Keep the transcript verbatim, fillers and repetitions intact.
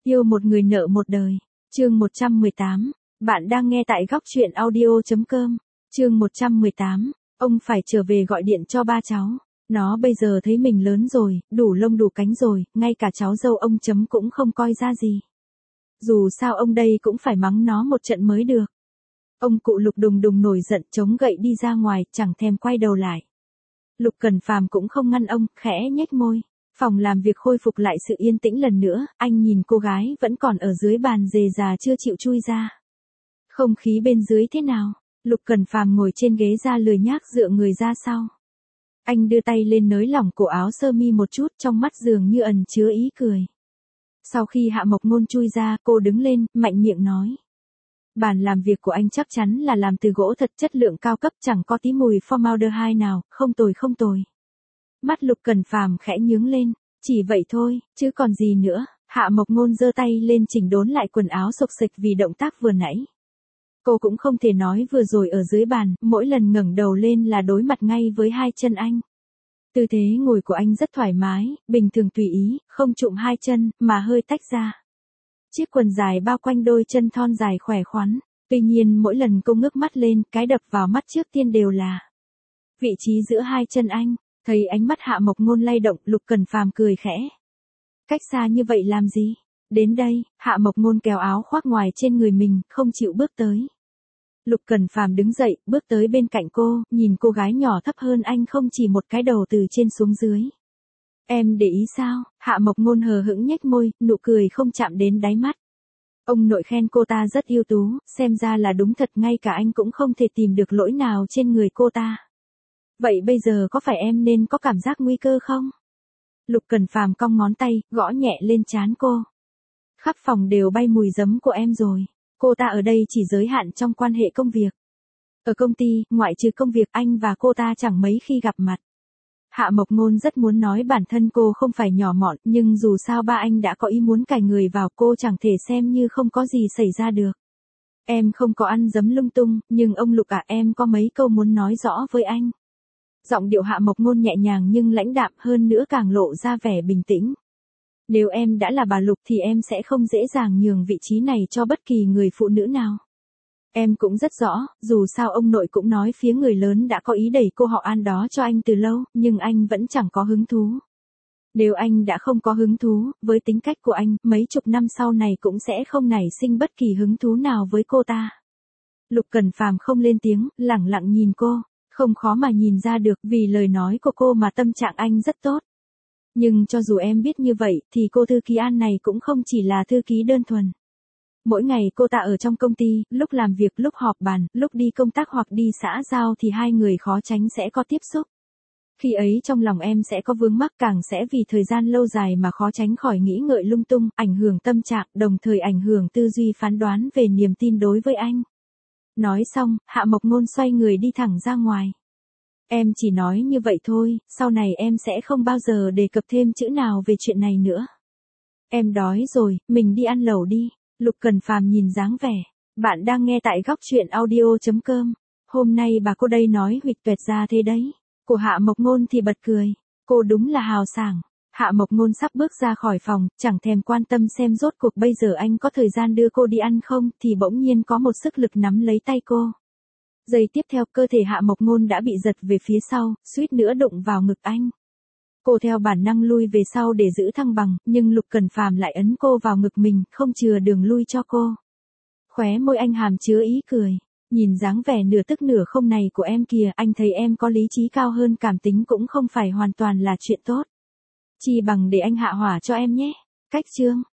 Yêu một người nợ một đời. Chương một trăm mười tám. Bạn đang nghe tại góc truyện audio chấm com. Chương một trăm mười tám. Ông phải trở về gọi điện cho ba cháu. Nó bây giờ thấy mình lớn rồi, đủ lông đủ cánh rồi, ngay cả cháu dâu ông chấm cũng không coi ra gì. Dù sao ông đây cũng phải mắng nó một trận mới được. Ông cụ Lục đùng đùng nổi giận chống gậy đi ra ngoài, chẳng thèm quay đầu lại. Lục Cẩn Phàm cũng không ngăn ông, khẽ nhếch môi. Phòng làm việc khôi phục lại sự yên tĩnh lần nữa, anh nhìn cô gái vẫn còn ở dưới bàn dề già chưa chịu chui ra. Không khí bên dưới thế nào? Lục Cẩn Phàm ngồi trên ghế da lười nhác dựa người ra sau. Anh đưa tay lên nới lỏng cổ áo sơ mi một chút, trong mắt dường như ẩn chứa ý cười. Sau khi Hạ Mộc Ngôn chui ra, cô đứng lên, mạnh miệng nói. Bàn làm việc của anh chắc chắn là làm từ gỗ thật chất lượng cao cấp, chẳng có tí mùi formaldehyde nào, không tồi không tồi. Mắt Lục Cẩn Phàm khẽ nhướng lên, chỉ vậy thôi, chứ còn gì nữa. Hạ Mộc Ngôn giơ tay lên chỉnh đốn lại quần áo xộc xệch vì động tác vừa nãy. Cô cũng không thể nói vừa rồi ở dưới bàn, mỗi lần ngẩng đầu lên là đối mặt ngay với hai chân anh. Tư thế ngồi của anh rất thoải mái, bình thường tùy ý, không chụm hai chân, mà hơi tách ra. Chiếc quần dài bao quanh đôi chân thon dài khỏe khoắn. Tuy nhiên mỗi lần cô ngước mắt lên, cái đập vào mắt trước tiên đều là vị trí giữa hai chân anh. Thấy ánh mắt Hạ Mộc Ngôn lay động, Lục Cẩn Phàm cười khẽ. Cách xa như vậy làm gì? Đến đây, Hạ Mộc Ngôn kéo áo khoác ngoài trên người mình, không chịu bước tới. Lục Cẩn Phàm đứng dậy, bước tới bên cạnh cô, nhìn cô gái nhỏ thấp hơn anh không chỉ một cái đầu từ trên xuống dưới. Em để ý sao? Hạ Mộc Ngôn hờ hững nhếch môi, nụ cười không chạm đến đáy mắt. Ông nội khen cô ta rất ưu tú, xem ra là đúng thật, ngay cả anh cũng không thể tìm được lỗi nào trên người cô ta. Vậy bây giờ có phải em nên có cảm giác nguy cơ không? Lục Cẩn Phàm cong ngón tay, gõ nhẹ lên trán cô. Khắp phòng đều bay mùi giấm của em rồi. Cô ta ở đây chỉ giới hạn trong quan hệ công việc. Ở công ty, ngoại trừ công việc, anh và cô ta chẳng mấy khi gặp mặt. Hạ Mộc Ngôn rất muốn nói bản thân cô không phải nhỏ mọn, nhưng dù sao ba anh đã có ý muốn cài người vào, cô chẳng thể xem như không có gì xảy ra được. Em không có ăn giấm lung tung, nhưng ông Lục à, em có mấy câu muốn nói rõ với anh. Giọng điệu Hạ Mộc Ngôn nhẹ nhàng nhưng lãnh đạm, hơn nữa càng lộ ra vẻ bình tĩnh. Nếu em đã là bà Lục thì em sẽ không dễ dàng nhường vị trí này cho bất kỳ người phụ nữ nào. Em cũng rất rõ, dù sao ông nội cũng nói phía người lớn đã có ý đẩy cô họ An đó cho anh từ lâu, nhưng anh vẫn chẳng có hứng thú. Nếu anh đã không có hứng thú, với tính cách của anh, mấy chục năm sau này cũng sẽ không nảy sinh bất kỳ hứng thú nào với cô ta. Lục Cẩn Phàm không lên tiếng, lẳng lặng nhìn cô, không khó mà nhìn ra được vì lời nói của cô mà tâm trạng anh rất tốt. Nhưng cho dù em biết như vậy, thì cô thư ký An này cũng không chỉ là thư ký đơn thuần. Mỗi ngày cô ta ở trong công ty, lúc làm việc, lúc họp bàn, lúc đi công tác hoặc đi xã giao thì hai người khó tránh sẽ có tiếp xúc. Khi ấy trong lòng em sẽ có vướng mắc, càng sẽ vì thời gian lâu dài mà khó tránh khỏi nghĩ ngợi lung tung, ảnh hưởng tâm trạng, đồng thời ảnh hưởng tư duy phán đoán về niềm tin đối với anh. Nói xong, Hạ Mộc Ngôn xoay người đi thẳng ra ngoài. Em chỉ nói như vậy thôi, sau này em sẽ không bao giờ đề cập thêm chữ nào về chuyện này nữa. Em đói rồi, mình đi ăn lẩu đi. Lục Cẩn Phàm nhìn dáng vẻ. Bạn đang nghe tại góc truyện audio chấm com. Hôm nay bà cô đây nói huỵch toẹt ra thế đấy. Của Hạ Mộc Ngôn thì bật cười. Cô đúng là hào sảng. Hạ Mộc Ngôn sắp bước ra khỏi phòng, chẳng thèm quan tâm xem rốt cuộc bây giờ anh có thời gian đưa cô đi ăn không, thì bỗng nhiên có một sức lực nắm lấy tay cô. Giây tiếp theo, cơ thể Hạ Mộc Ngôn đã bị giật về phía sau, suýt nữa đụng vào ngực anh. Cô theo bản năng lui về sau để giữ thăng bằng, nhưng Lục Cẩn Phàm lại ấn cô vào ngực mình, không chừa đường lui cho cô. Khóe môi anh hàm chứa ý cười. Nhìn dáng vẻ nửa tức nửa không này của em kìa, anh thấy em có lý trí cao hơn cảm tính cũng không phải hoàn toàn là chuyện tốt. Chỉ bằng để anh hạ hỏa cho em nhé. Cách chương.